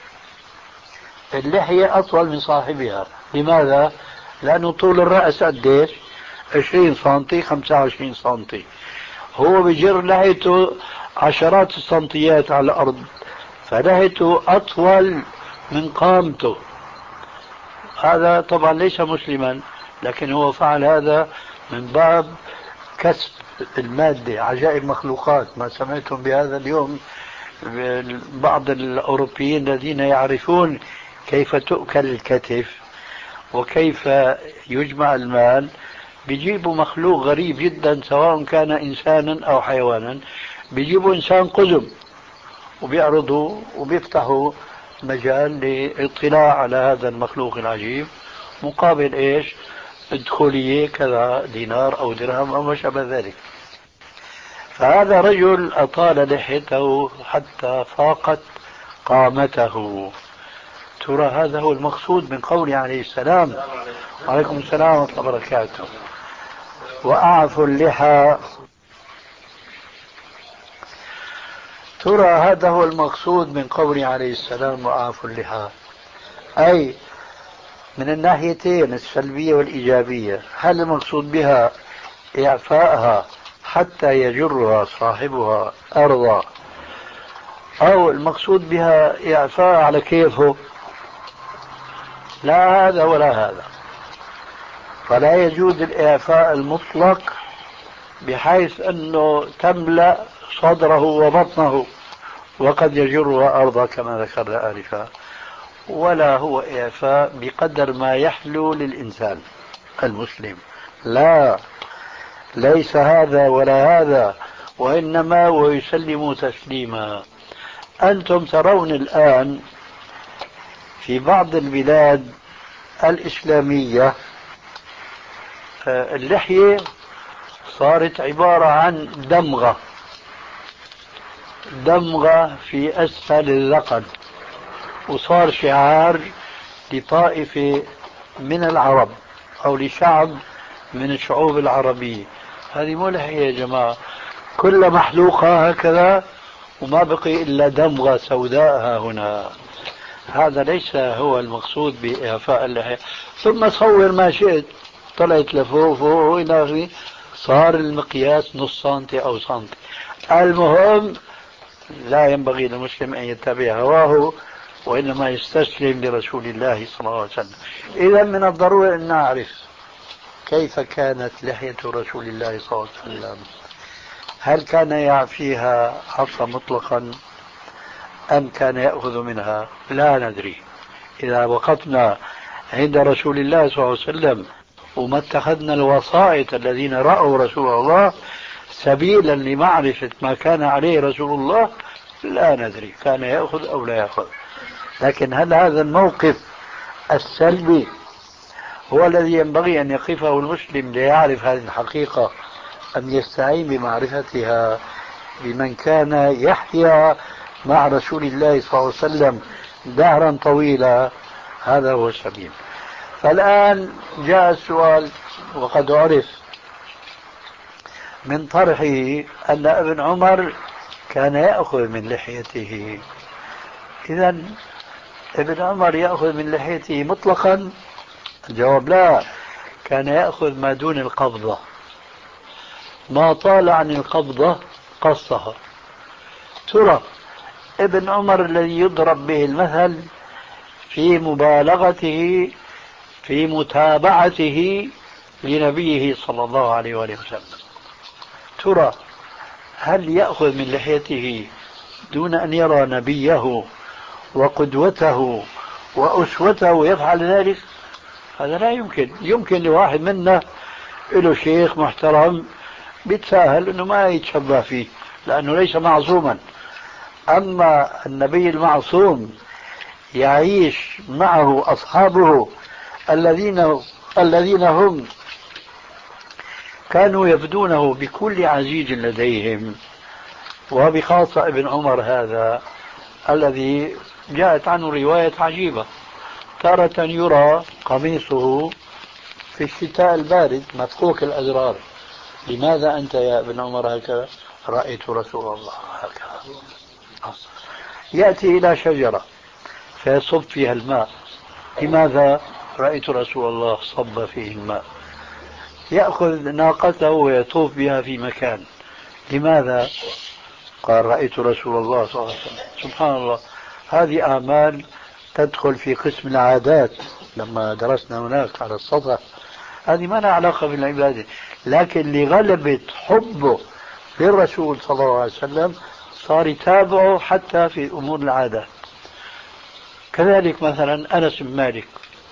اللحية أطول من صاحبها. لماذا؟ لأنه طول الرأس قديش؟ عشرين سنتي، خمسة وعشرين سنتي، هو بجر لحيته عشرات السنتيات على الأرض، فلحيته أطول من قامته. هذا طبعا ليس مسلما، لكن هو فعل هذا من باب كسب المادة. عجائب مخلوقات. ما سمعتم بهذا اليوم بعض الأوروبيين الذين يعرفون كيف تؤكل الكتف وكيف يجمع المال، بيجيبوا مخلوق غريب جدا سواء كان إنسانا أو حيوانا، بيجيبوا إنسان قزم وبيعرضوا وبيفتحوا مجال للاطلاع على هذا المخلوق العجيب، مقابل إيش؟ ادخلية كذا دينار أو درهم أو ما شابه ذلك. فهذا رجل أطال لحيته حتى فاقت قامته. ترى هذا هو المقصود من قوله عليه السلام. وعليكم السلام ورحمة الله وبركاته. وأعفوا اللحى. ترى هذا هو المقصود من قوله عليه السلام وأعفوا اللحى، أي من الناحيتين السلبية والإيجابية. هل المقصود بها إعفاءها حتى يجرها صاحبها أرضا، أو المقصود بها إعفاء على كيفه؟ لا هذا ولا هذا. فلا يجوز الإعفاء المطلق بحيث أنه تملأ صدره وبطنه وقد يجرها أرضا كما ذكرنا آنفا، ولا هو إعفاء بقدر ما يحلو للإنسان المسلم. لا، ليس هذا ولا هذا، وإنما ويسلم تسليما. أنتم ترون الآن في بعض البلاد الإسلامية اللحية صارت عبارة عن دمغة، دمغة في أسفل الذقن، وصار شعار لطائفة من العرب أو لشعب من الشعوب العربية. هذه مو لحية يا جماعة، كل محلوقة هكذا وما بقي إلا دمغة سوداء ها هنا. هذا ليس هو المقصود بإعفاء اللحية. ثم صور ما شئت، طلعت لفوق فوق وإلى آخره، صار المقياس نص سنتي أو سنتي. المهم لا ينبغي للمسلم أن يتبع هواه، وإنما يستسلم لرسول الله صلى الله عليه وسلم. إذا من الضروري أن نعرف كيف كانت لحية رسول الله صلى الله عليه وسلم. هل كان يعفيها عفا مطلقا أم كان يأخذ منها؟ لا ندري. إذا وقفنا عند رسول الله صلى الله عليه وسلم وما اتخذنا الوسائط الذين رأوا رسول الله سبيلا لمعرفة ما كان عليه رسول الله، لا ندري كان يأخذ أو لا يأخذ. لكن هل هذا الموقف السلبي هو الذي ينبغي أن يقفه المسلم ليعرف هذه الحقيقة، أم يستعين بمعرفتها بمن كان يحيا مع رسول الله صلى الله عليه وسلم دهرا طويلا؟ هذا هو السبيل. فالآن جاء السؤال، وقد عرف من طرحه أن ابن عمر كان يأخذ من لحيته. إذا ابن عمر يأخذ من لحيته مطلقا؟ الجواب لا، كان يأخذ ما دون القبضة، ما طال عن القبضة قصها. ترى ابن عمر الذي يضرب به المثل في مبالغته في متابعته لنبيه صلى الله عليه وآله وسلم، ترى هل يأخذ من لحيته دون أن يرى نبيه وقدوته وأسوته يفعل ذلك؟ هذا لا يمكن. يمكن لواحد منا له شيخ محترم بيتساهل أنه ما يتشبه فيه لأنه ليس معصوما. أما النبي المعصوم يعيش معه أصحابه الذين الذين هم كانوا يفدونه بكل عزيز لديهم، وبخاصة ابن عمر هذا الذي جاءت عنه رواية عجيبة، تارة يرى قميصه في الشتاء البارد مفكوك الأزرار، لماذا أنت يا ابن عمر هكذا؟ رأيت رسول الله هكذا. يأتي إلى شجرة فيصب فيها الماء، لماذا؟ رأيت رسول الله صب فيه الماء. يأخذ ناقته ويطوف بها في مكان، لماذا؟ قال رأيت رسول الله صلى الله عليه وسلم. سبحان الله، هذه أعمال تدخل في قسم العادات لما درسنا هناك على السطح، هذه ما لها علاقة بالعبادة، لكن لغلبة حبه للرسول صلى الله عليه وسلم صار يتابعه حتى في أمور العادات. كذلك مثلا أنس بن مالك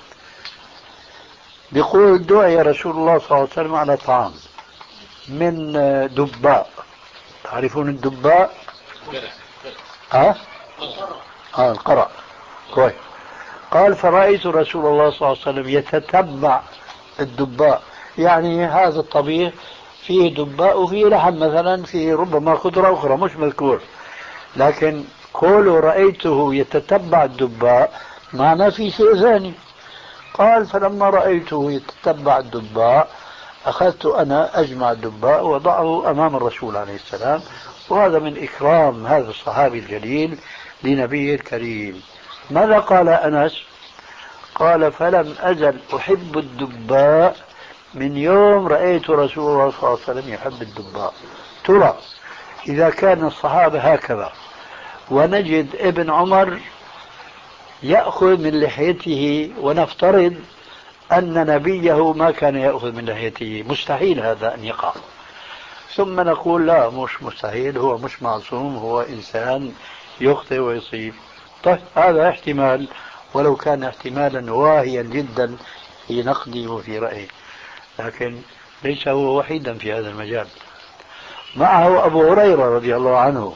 بيقول دعي رسول الله صلى الله عليه وسلم على طعام من دباء. تعرفون الدباء؟ ها؟ آه القرع. كويس. قال فرأيت رسول الله صلى الله عليه وسلم يتتبع الدباء، يعني هذا الطبيخ فيه دباء وفيه لحم مثلا، فيه ربما خضرة أخرى مش مذكور، لكن قولوا رأيته يتتبع الدباء معناه في شيء ثاني. قال فلما رأيته يتتبع الدباء أخذت أنا أجمع الدباء وضعه أمام الرسول عليه السلام، وهذا من إكرام هذا الصحابي الجليل لنبيه الكريم. ماذا قال أنس؟ قال فلم أزل أحب الدباء من يوم رأيت رسول الله صلى الله عليه وسلم يحب الدباء. ترى إذا كان الصحابة هكذا ونجد ابن عمر يأخذ من لحيته، ونفترض أن نبيه ما كان يأخذ من لحيته، مستحيل هذا أن يقع، ثم نقول لا مش مستحيل، هو مش معصوم، هو إنسان يخطئ ويصيب. طيب هذا احتمال، ولو كان احتمالا واهيا جدا في نقدي وفي رأيي، لكن ليس هو وحيدا في هذا المجال. معه أبو هريرة رضي الله عنه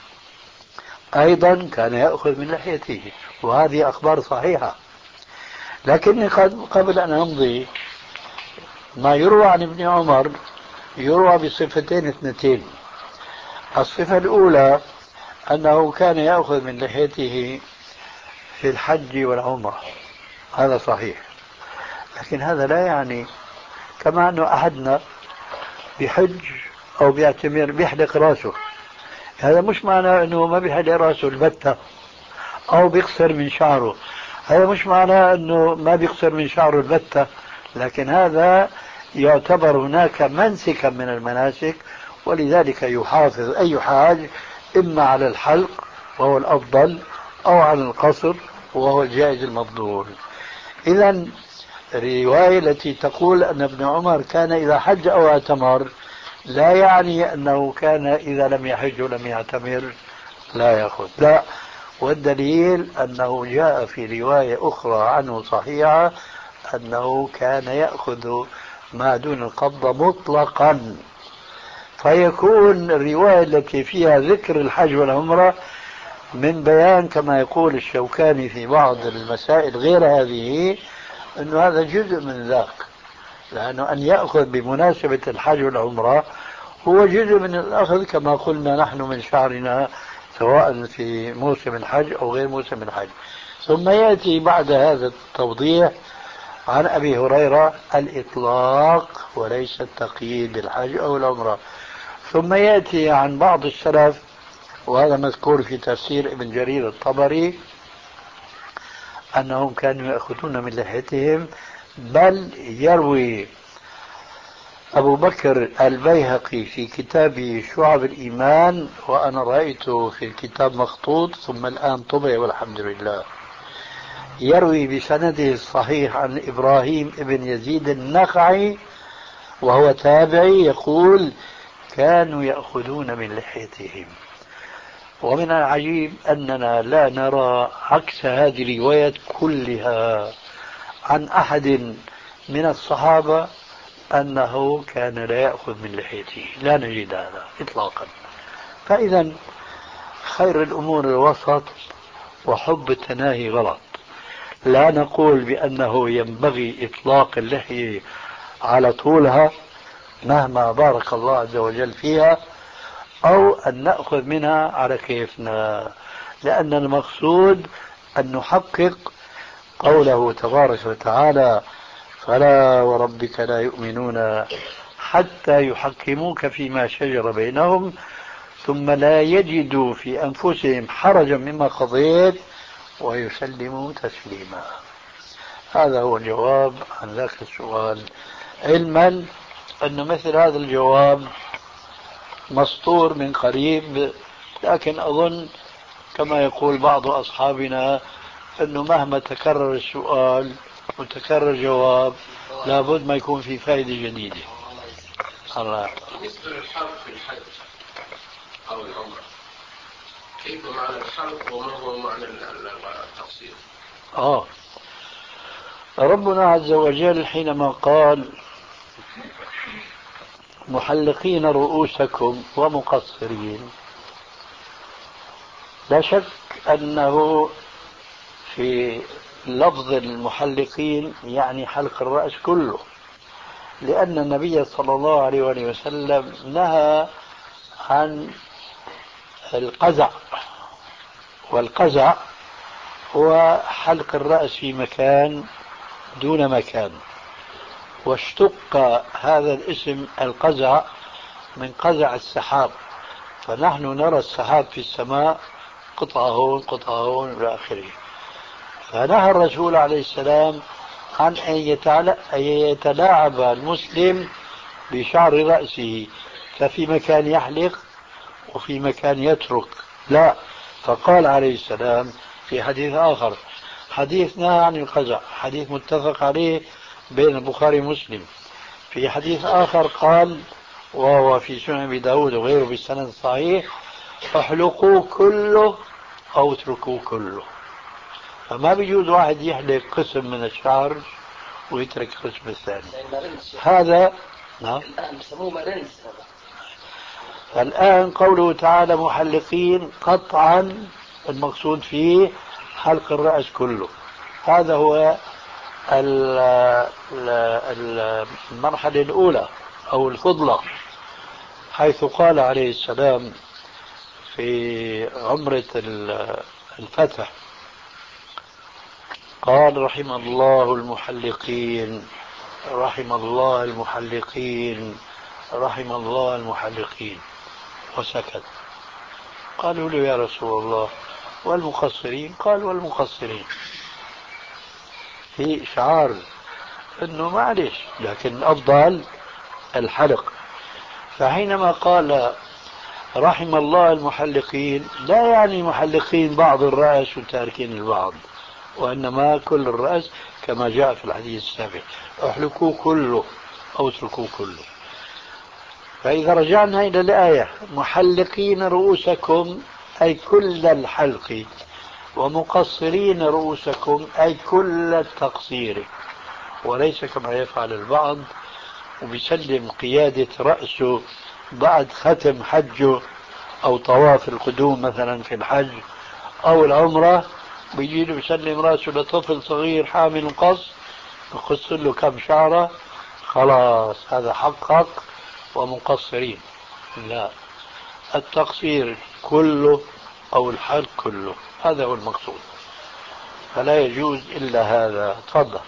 أيضا كان يأخذ من لحيته، وهذه أخبار صحيحة. لكني قبل أن أمضي، ما يروى عن ابن عمر يروى بصفتين اثنتين. الصفة الأولى أنه كان يأخذ من لحيته في الحج والعمرة، هذا صحيح، لكن هذا لا يعني كما أنه أحدنا بحج أو بيعتمر بيحلق راسه، هذا مش معناه أنه ما بيحلق راسه البتة أو بيقصر من شعره، هذا مش معناه أنه ما بيقصر من شعره البتة، لكن هذا يعتبر هناك منسكا من المناسك، ولذلك يحافظ أي حاج إما على الحلق وهو الأفضل أو على القصر وهو الجائز المفضول. إذا الرواية التي تقول أن ابن عمر كان إذا حج أو اعتمر لا يعني أنه كان إذا لم يحج ولم يعتمر لا يأخذ، لا، والدليل أنه جاء في رواية أخرى عنه صحيحة أنه كان يأخذ ما دون القبضة مطلقا، فيكون الرواية التي فيها ذكر الحج والعمرة من بيان كما يقول الشوكاني في بعض المسائل غير هذه أنه هذا جزء من ذاك، لأنه أن يأخذ بمناسبة الحج والعمرة هو جزء من الأخذ كما قلنا نحن من شعرنا سواء في موسم الحج أو غير موسم الحج. ثم يأتي بعد هذا التوضيح عن أبي هريرة الإطلاق وليس التقييد بالحج أو العمرة. ثم يأتي عن بعض السلف، وهذا مذكور في تفسير ابن جرير الطبري، أنهم كانوا يأخذون من لحيتهم، بل يروي أبو بكر البيهقي في كتابه شعب الإيمان، وأنا رأيته في الكتاب مخطوط ثم الآن طبع والحمد لله، يروي بسنده الصحيح عن إبراهيم ابن يزيد النخعي وهو تابعي يقول كانوا يأخذون من لحيتهم. ومن العجيب أننا لا نرى عكس هذه الروايات كلها عن أحد من الصحابة أنه كان لا يأخذ من لحيته، لا نجد هذا إطلاقا. فإذا خير الأمور الوسط، وحب التناهي غلط. لا نقول بأنه ينبغي إطلاق اللحية على طولها مهما بارك الله عز وجل فيها، أو أن نأخذ منها على كيفنا، لأن المقصود أن نحقق قوله تبارك وتعالى: فلا وربك لا يؤمنون حتى يحكموك فيما شجر بينهم ثم لا يجدوا في أنفسهم حرجا مما قضيت ويسلموا تسليما. هذا هو الجواب عن ذاك السؤال، علما أن مثل هذا الجواب مسطور من قريب، لكن أظن كما يقول بعض أصحابنا أنه مهما تكرر السؤال وتكرر الجواب لابد ما يكون في فائدة جديدة. الله. بالنسبة للحرب في الحج أو العمرة، كيف معنى الحرب وما هو معنى التقصير؟ آه ربنا عز وجل حينما قال: محلقين رؤوسكم ومقصرين، لا شك أنه في لفظ المحلقين يعني حلق الرأس كله، لأن النبي صلى الله عليه وسلم نهى عن القزع، والقزع هو حلق الرأس في مكان دون مكان، واشتق هذا الاسم القزع من قزع السحاب، فنحن نرى السحاب في السماء قطعة هون قطعة هون إلى آخره. فنهى الرسول عليه السلام عن أن يتلاعب المسلم بشعر رأسه، ففي مكان يحلق وفي مكان يترك، لا. فقال عليه السلام في حديث آخر، حديث نهى عن القزع، حديث متفق عليه بين البخاري ومسلم، في حديث آخر قال وهو في سنن أبي داود وغيره بالسند الصحيح: احلقوا كله أو اتركوا كله. فما بيجوز واحد يحلق قسم من الشعر ويترك القسم الثاني. هذا نعم الآن بسموه مرنس. الآن قوله تعالى محلقين، قطعا المقصود فيه حلق الرأس كله. هذا هو المرحلة الأولى أو الفضلة، حيث قال عليه السلام في عمرة الفتح، قال: رحم الله المحلقين رحم الله المحلقين رحم الله المحلقين، وسكت. قالوا له: يا رسول الله والمقصرين؟ قال: والمقصرين. في إشعار أنه معلش، لكن الأفضل الحلق. فحينما قال رحم الله المحلقين لا يعني محلقين بعض الرأس وتاركين البعض، وإنما كل الرأس كما جاء في الحديث السابق: احلقوا كله أو اتركوا كله. فإذا رجعنا إلى الآية: محلقين رؤوسكم أي كل الحلق، ومقصرين رؤوسكم أي كل التقصير، وليس كما يفعل البعض وبيسلم قيادة رأسه بعد ختم حجه أو طواف القدوم مثلا في الحج أو العمرة، بيجي له يسلم رأسه لطفل صغير حامل قص، يقص له كم شعرة، خلاص هذا حقق ومقصرين. لا، التقصير كله أو الحلق كله، هذا هو المقصود، فلا يجوز إلا هذا. تفضل.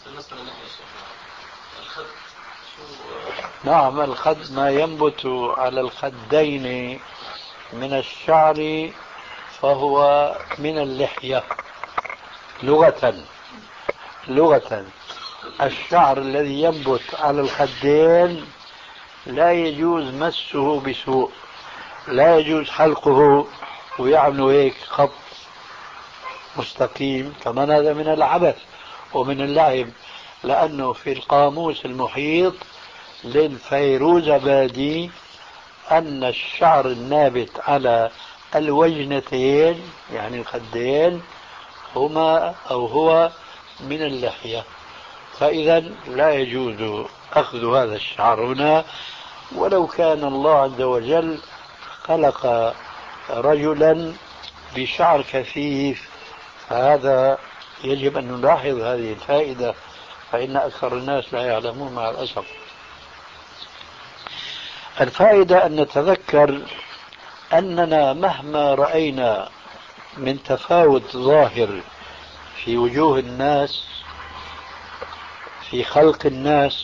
نعم، الخد ما ينبت على الخدين من الشعر فهو من اللحية لغة. لغة الشعر الذي ينبت على الخدين لا يجوز مسه بسوء، لا يجوز حلقه ويعملوا هيك خط مستقيم، كمان هذا من العبث ومن اللعب، لأنه في القاموس المحيط للفيروزابادي أن الشعر النابت على الوجنتين يعني الخدين هما أو هو من اللحية، فإذا لا يجوز أخذ هذا الشعر هنا، ولو كان الله عز وجل خلق رجلا بشعر كثيف، فهذا يجب أن نلاحظ هذه الفائدة، فإن أكثر الناس لا يعلمون مع الأسف. الفائدة أن نتذكر أننا مهما رأينا من تفاوت ظاهر في وجوه الناس في خلق الناس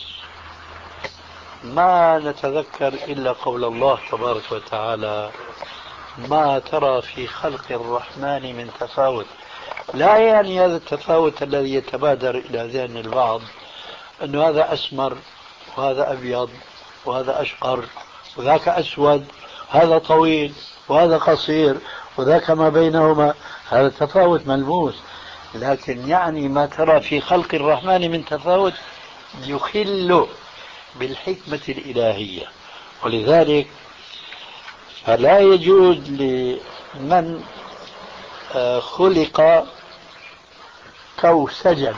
ما نتذكر إلا قول الله تبارك وتعالى ما ترى في خلق الرحمن من تفاوت. لا يعني هذا التفاوت الذي يتبادر إلى ذهن البعض أن هذا أسمر وهذا أبيض وهذا أشقر وذاك أسود، هذا طويل وهذا قصير وذاك ما بينهما، هذا تفاوت ملموس. لكن يعني ما ترى في خلق الرحمن من تفاوت يخل بالحكمة الإلهية. ولذلك فلا يجوز لمن خلق كوسجا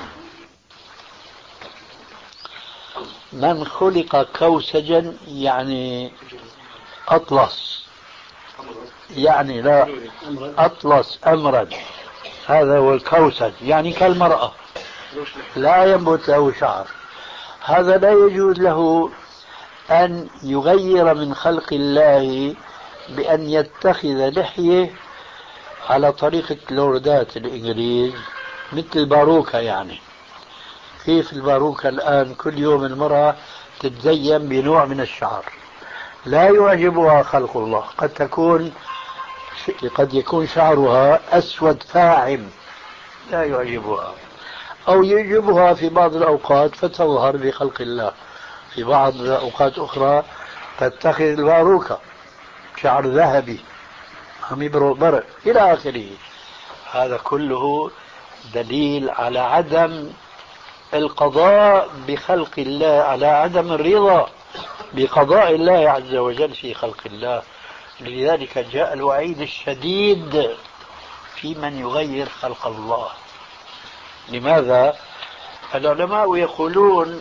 من خلق كوسجا يعني أطلس، يعني لا أطلس أمرا، هذا هو الكوسج، يعني كالمرأة لا ينبت له شعر. هذا لا يجوز له أن يغير من خلق الله بأن يتخذ لحية على طريقة لوردات الإنجليز مثل الباروكة. يعني كيف الباروكة الآن كل يوم المرأة تتزين بنوع من الشعر لا يعجبها خلق الله، قد تكون قد يكون شعرها أسود فاعم لا يعجبها، أو يعجبها في بعض الأوقات فتظهر بخلق الله، في بعض الأوقات أخرى تتخذ الباروكة شعر ذهبي عم يبرق برق إلى آخره. هذا كله دليل على عدم القضاء بخلق الله، على عدم الرضا بقضاء الله عز وجل في خلق الله. لذلك جاء الوعيد الشديد في من يغير خلق الله. لماذا؟ العلماء يقولون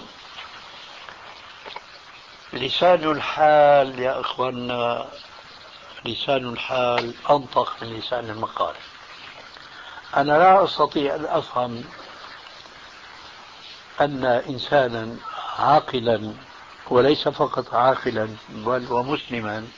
لسان الحال يا إخواننا، لسان الحال أنطق من لسان المقال. أنا لا أستطيع أن أفهم أن إنسانا عاقلا، وليس فقط عاقلا بل ومسلما،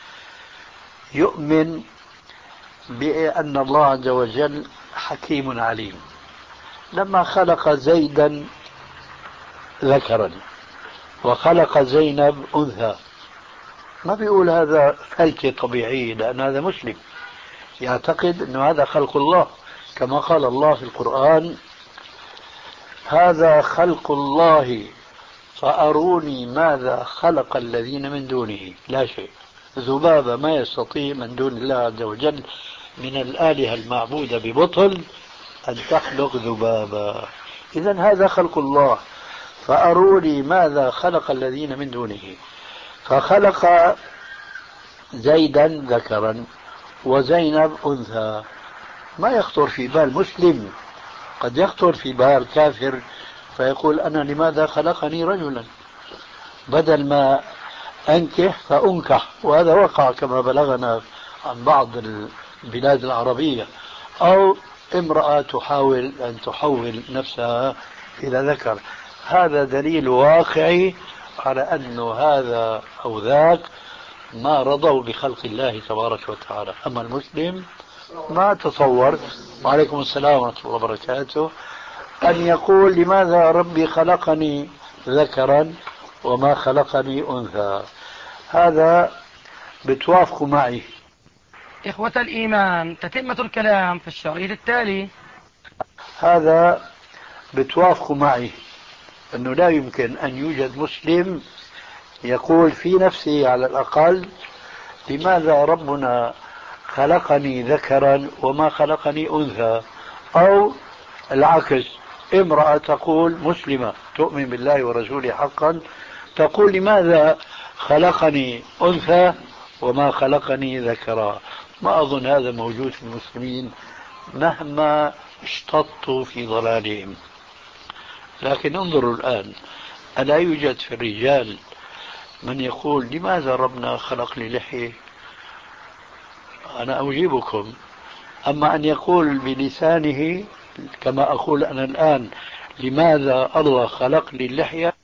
يؤمن بأن الله عز وجل حكيم عليم لما خلق زيدا ذكرا وخلق زينب أنثى. ما بيقول هذا فلكة طبيعي، لأن هذا مسلم يعتقد أن هذا خلق الله، كما قال الله في القرآن هذا خلق الله فأروني ماذا خلق الذين من دونه. لا شيء، ذبابة ما يستطيع من دون الله عز وجل من الآلهة المعبودة ببطل أن تخلق ذبابة. إذن هذا خلق الله، فأروني ماذا خلق الذين من دونه. فخلق زيدا ذكرا وزينب أنثى. ما يخطر في بال مسلم، قد يخطر في بال كافر فيقول أنا لماذا خلقني رجلا بدل ما أنكح فأنكح. وهذا وقع كما بلغنا عن بعض البلاد العربية، أو امرأة تحاول أن تحول نفسها إلى ذكر. هذا دليل واقعي على أن هذا أو ذاك ما رضوا بخلق الله تبارك وتعالى. أما المسلم ما تصور، وعليكم السلام ورحمة الله وبركاته، أن يقول لماذا ربي خلقني ذكرا وما خلقني أنثى. هذا بتوافقوا معي. إخوة الإيمان، تتمة الكلام في الشريط التالي. هذا بتوافقوا معي أنه لا يمكن أن يوجد مسلم يقول في نفسه على الأقل لماذا ربنا خلقني ذكرا وما خلقني أنثى، أو العكس، امرأة تقول مسلمة تؤمن بالله ورسوله حقا تقول لماذا خلقني أنثى وما خلقني ذكرا. ما أظن هذا موجود في المسلمين مهما اشتطوا في ضلالهم. لكن انظروا الآن، ألا يوجد في الرجال من يقول لماذا ربنا خلق لي لحية؟ أنا أجيبكم. أما أن يقول بلسانه كما أقول أنا الآن لماذا الله خلق لي اللحية،